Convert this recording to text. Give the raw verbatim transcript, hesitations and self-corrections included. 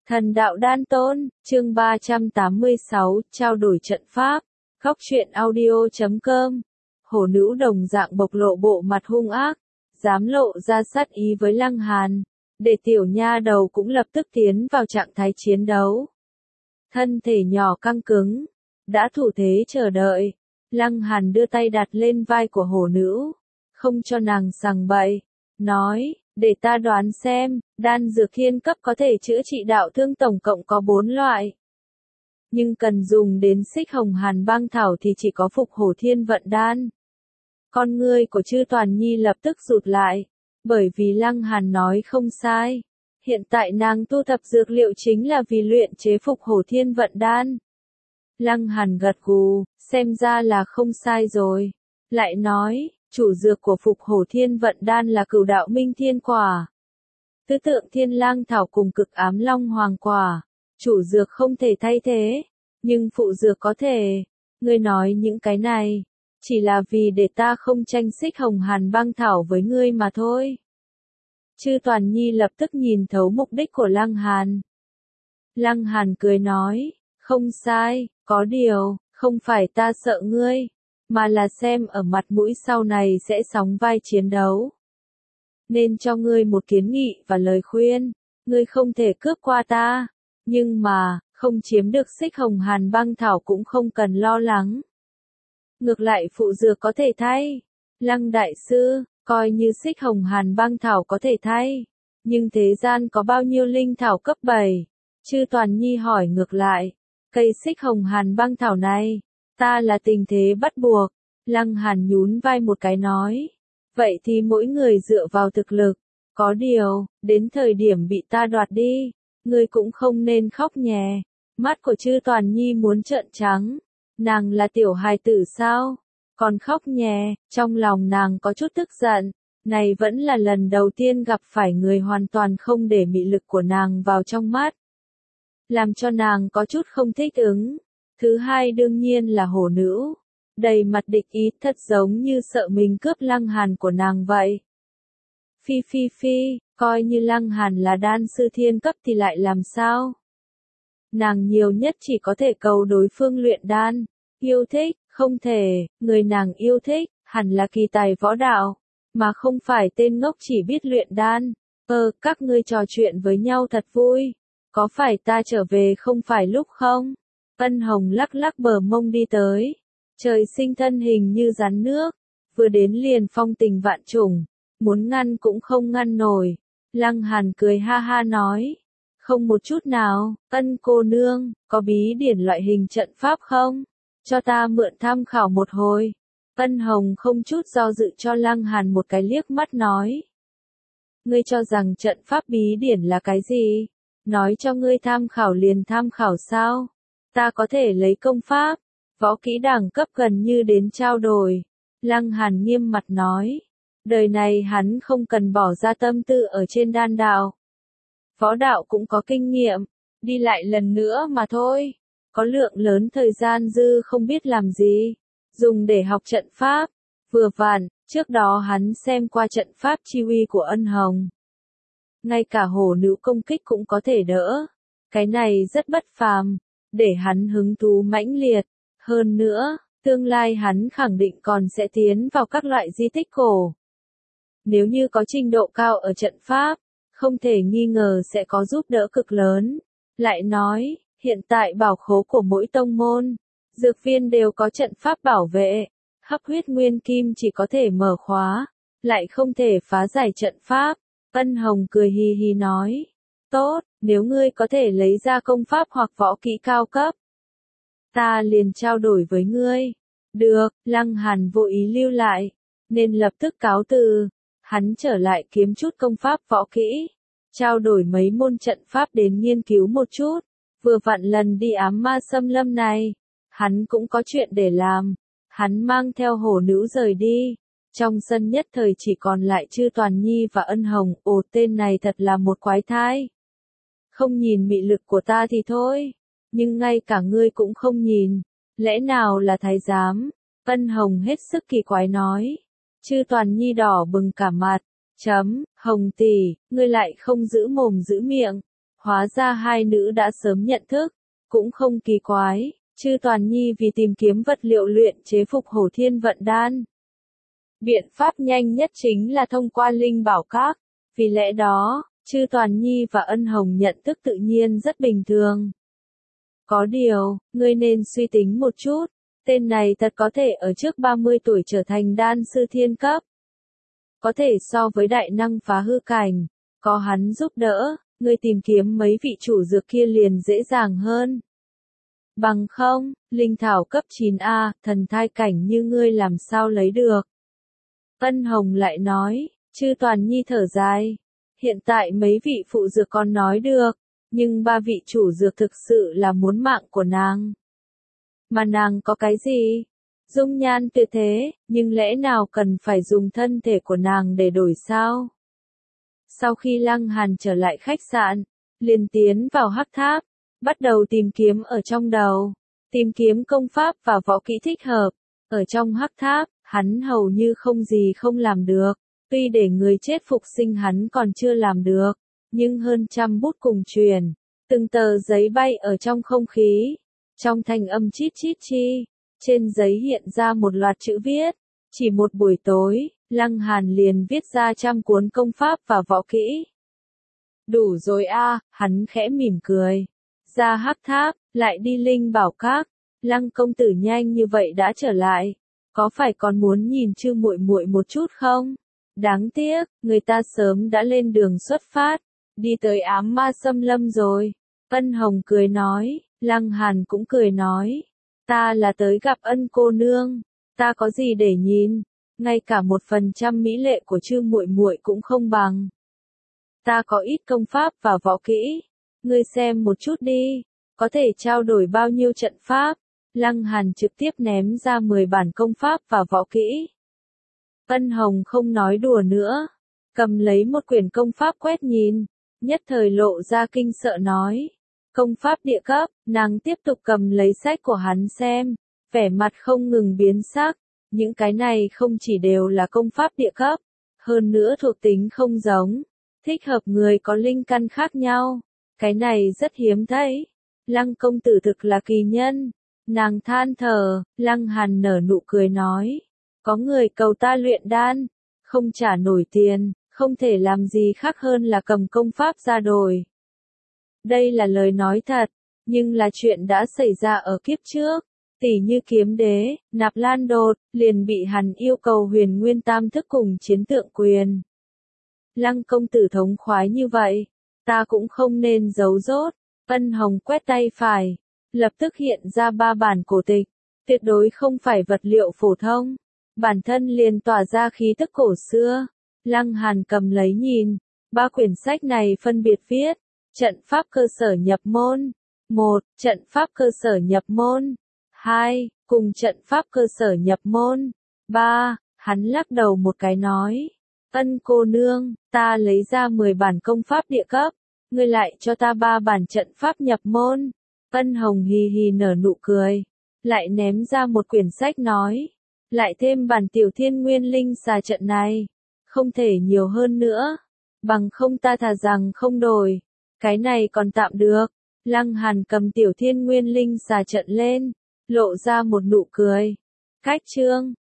Thần đạo đan tôn, chương ba trăm tám mươi sáu, trao đổi trận pháp. Góc truyện audio chấm com. Hổ nữ đồng dạng bộc lộ bộ mặt hung ác, dám lộ ra sát ý với Lăng Hàn, để tiểu nha đầu cũng lập tức tiến vào trạng thái chiến đấu. Thân thể nhỏ căng cứng, đã thủ thế chờ đợi. Lăng Hàn đưa tay đặt lên vai của hổ nữ, không cho nàng sằng bậy, nói, để ta đoán xem, đan dược thiên cấp có thể chữa trị đạo thương tổng cộng có bốn loại. Nhưng cần dùng đến xích hồng hàn băng thảo thì chỉ có phục hổ thiên vận đan. Con ngươi của Chư Toàn Nhi lập tức rụt lại, bởi vì Lăng Hàn nói không sai. Hiện tại nàng tu thập dược liệu chính là vì luyện chế phục hổ thiên vận đan. Lăng Hàn gật gù, xem ra là không sai rồi. Lại nói, chủ dược của phục hổ thiên vận đan là cửu đạo minh thiên quả, tứ tượng thiên lang thảo cùng cực ám long hoàng quả. Chủ dược không thể thay thế, nhưng phụ dược có thể. Ngươi nói những cái này, chỉ là vì để ta không tranh xích hồng hàn băng thảo với ngươi mà thôi. Chư Toàn Nhi lập tức nhìn thấu mục đích của Lăng Hàn. Lăng Hàn cười nói, không sai, có điều, không phải ta sợ ngươi, mà là xem ở mặt mũi sau này sẽ sóng vai chiến đấu. Nên cho ngươi một kiến nghị và lời khuyên, ngươi không thể cướp qua ta, nhưng mà, không chiếm được xích hồng hàn băng thảo cũng không cần lo lắng. Ngược lại phụ dược có thể thay. Lăng đại sư, coi như xích hồng hàn băng thảo có thể thay, nhưng thế gian có bao nhiêu linh thảo cấp bảy? Chư Toàn Nhi hỏi ngược lại, cây xích hồng hàn băng thảo này, ta là tình thế bắt buộc. Lăng Hàn nhún vai một cái nói, vậy thì mỗi người dựa vào thực lực, có điều, đến thời điểm bị ta đoạt đi, ngươi cũng không nên khóc nhè. Mắt của Chư Toàn Nhi muốn trợn trắng, nàng là tiểu hài tử sao, còn khóc nhè. Trong lòng nàng có chút tức giận, này vẫn là lần đầu tiên gặp phải người hoàn toàn không để mị lực của nàng vào trong mắt, làm cho nàng có chút không thích ứng. Thứ hai đương nhiên là hổ nữ, đầy mặt địch ý, thật giống như sợ mình cướp Lăng Hàn của nàng vậy. Phi phi phi, coi như Lăng Hàn là đan sư thiên cấp thì lại làm sao? Nàng nhiều nhất chỉ có thể cầu đối phương luyện đan. Yêu thích, không thể, người nàng yêu thích, hẳn là kỳ tài võ đạo, mà không phải tên ngốc chỉ biết luyện đan. Ờ, các ngươi trò chuyện với nhau thật vui, có phải ta trở về không phải lúc không? Ân Hồng lắc lắc bờ mông đi tới, trời sinh thân hình như rắn nước, vừa đến liền phong tình vạn trùng, muốn ngăn cũng không ngăn nổi. Lăng Hàn cười ha ha nói, không một chút nào. Ân cô nương, có bí điển loại hình trận pháp không? Cho ta mượn tham khảo một hồi. Ân Hồng không chút do dự cho Lăng Hàn một cái liếc mắt nói, ngươi cho rằng trận pháp bí điển là cái gì? Nói cho ngươi tham khảo liền tham khảo sao? Ta có thể lấy công pháp, võ kỹ đẳng cấp gần như đến trao đổi. Lăng Hàn nghiêm mặt nói, đời này hắn không cần bỏ ra tâm tư ở trên đan đạo. Võ đạo cũng có kinh nghiệm, đi lại lần nữa mà thôi, có lượng lớn thời gian dư không biết làm gì, dùng để học trận pháp. Vừa vặn, trước đó hắn xem qua trận pháp chi uy của Ân Hồng. Ngay cả hổ nữ công kích cũng có thể đỡ. Cái này rất bất phàm, để hắn hứng thú mãnh liệt. Hơn nữa, tương lai hắn khẳng định còn sẽ tiến vào các loại di tích cổ. Nếu như có trình độ cao ở trận pháp, không thể nghi ngờ sẽ có giúp đỡ cực lớn. Lại nói, hiện tại bảo khố của mỗi tông môn, dược viên đều có trận pháp bảo vệ. Hấp huyết nguyên kim chỉ có thể mở khóa, lại không thể phá giải trận pháp. Ân Hồng cười hì hì nói, tốt, nếu ngươi có thể lấy ra công pháp hoặc võ kỹ cao cấp, ta liền trao đổi với ngươi. Được. Lăng Hàn vô ý lưu lại, nên lập tức cáo từ. Hắn trở lại kiếm chút công pháp võ kỹ, trao đổi mấy môn trận pháp đến nghiên cứu một chút. Vừa vặn lần đi ám ma xâm lâm này, hắn cũng có chuyện để làm. Hắn mang theo hổ nữ rời đi. Trong sân nhất thời chỉ còn lại Chư Toàn Nhi và Ân Hồng. Ồ, tên này thật là một quái thai. Không nhìn mị lực của ta thì thôi, nhưng ngay cả ngươi cũng không nhìn. Lẽ nào là thái giám? Ân Hồng hết sức kỳ quái nói. Chư Toàn Nhi đỏ bừng cả mặt. Chấm, Hồng tỷ, ngươi lại không giữ mồm giữ miệng. Hóa ra hai nữ đã sớm nhận thức, cũng không kỳ quái, Chư Toàn Nhi vì tìm kiếm vật liệu luyện chế phục hổ thiên vận đan. Biện pháp nhanh nhất chính là thông qua linh bảo các, vì lẽ đó, Chư Toàn Nhi và Ân Hồng nhận thức tự nhiên rất bình thường. Có điều, ngươi nên suy tính một chút, tên này thật có thể ở trước ba mươi tuổi trở thành đan sư thiên cấp. Có thể so với đại năng phá hư cảnh, có hắn giúp đỡ, ngươi tìm kiếm mấy vị chủ dược kia liền dễ dàng hơn. Bằng không, linh thảo cấp chín A, thần thai cảnh như ngươi làm sao lấy được. Ân Hồng lại nói, Chư Toàn Nhi thở dài. Hiện tại mấy vị phụ dược còn nói được, nhưng ba vị chủ dược thực sự là muốn mạng của nàng. Mà nàng có cái gì? Dung nhan tuyệt thế, nhưng lẽ nào cần phải dùng thân thể của nàng để đổi sao? Sau khi Lăng Hàn trở lại khách sạn, liền tiến vào hắc tháp, bắt đầu tìm kiếm ở trong đầu, tìm kiếm công pháp và võ kỹ thích hợp. Ở trong hắc tháp, hắn hầu như không gì không làm được. Tuy để người chết phục sinh hắn còn chưa làm được, nhưng hơn trăm bút cùng truyền, từng tờ giấy bay ở trong không khí, trong thanh âm chít chít chi, trên giấy hiện ra một loạt chữ viết, chỉ một buổi tối, Lăng Hàn liền viết ra trăm cuốn công pháp và võ kỹ. Đủ rồi a, hắn khẽ mỉm cười, ra hắc tháp, lại đi linh bảo các, Lăng công tử nhanh như vậy đã trở lại, có phải còn muốn nhìn Chư muội muội một chút không? Đáng tiếc, người ta sớm đã lên đường xuất phát, đi tới ám ma xâm lâm rồi. Ân Hồng cười nói, Lăng Hàn cũng cười nói, ta là tới gặp Ân cô nương, ta có gì để nhìn, ngay cả một phần trăm mỹ lệ của Chư muội muội cũng không bằng. Ta có ít công pháp và võ kỹ, ngươi xem một chút đi, có thể trao đổi bao nhiêu trận pháp. Lăng Hàn trực tiếp ném ra mười bản công pháp và võ kỹ. Ân Hồng không nói đùa nữa, cầm lấy một quyển công pháp quét nhìn, nhất thời lộ ra kinh sợ nói. Công pháp địa cấp, nàng tiếp tục cầm lấy sách của hắn xem, vẻ mặt không ngừng biến sắc, những cái này không chỉ đều là công pháp địa cấp, hơn nữa thuộc tính không giống, thích hợp người có linh căn khác nhau, cái này rất hiếm thấy. Lăng công tử thực là kỳ nhân, nàng than thở, Lăng Hàn nở nụ cười nói. Có người cầu ta luyện đan, không trả nổi tiền, không thể làm gì khác hơn là cầm công pháp ra đổi. Đây là lời nói thật, nhưng là chuyện đã xảy ra ở kiếp trước. Tỷ như kiếm đế, Nạp Lan Đột, liền bị hắn yêu cầu huyền nguyên tam thức cùng chiến tượng quyền. Lăng công tử thống khoái như vậy, ta cũng không nên giấu dốt. Ân Hồng quét tay phải, lập tức hiện ra ba bản cổ tịch, tuyệt đối không phải vật liệu phổ thông. Bản thân liền tỏa ra khí tức cổ xưa. Lăng Hàn cầm lấy nhìn, ba quyển sách này phân biệt viết, trận pháp cơ sở nhập môn, một, trận pháp cơ sở nhập môn, hai, cùng trận pháp cơ sở nhập môn, ba, hắn lắc đầu một cái nói, Ân cô nương, ta lấy ra mười bản công pháp địa cấp, ngươi lại cho ta ba bản trận pháp nhập môn. Ân Hồng hì hì nở nụ cười, lại ném ra một quyển sách nói, lại thêm bản tiểu thiên nguyên linh xà trận này, không thể nhiều hơn nữa, bằng không ta thà rằng không đổi, cái này còn tạm được. Lăng Hàn cầm tiểu thiên nguyên linh xà trận lên, lộ ra một nụ cười. Cách chương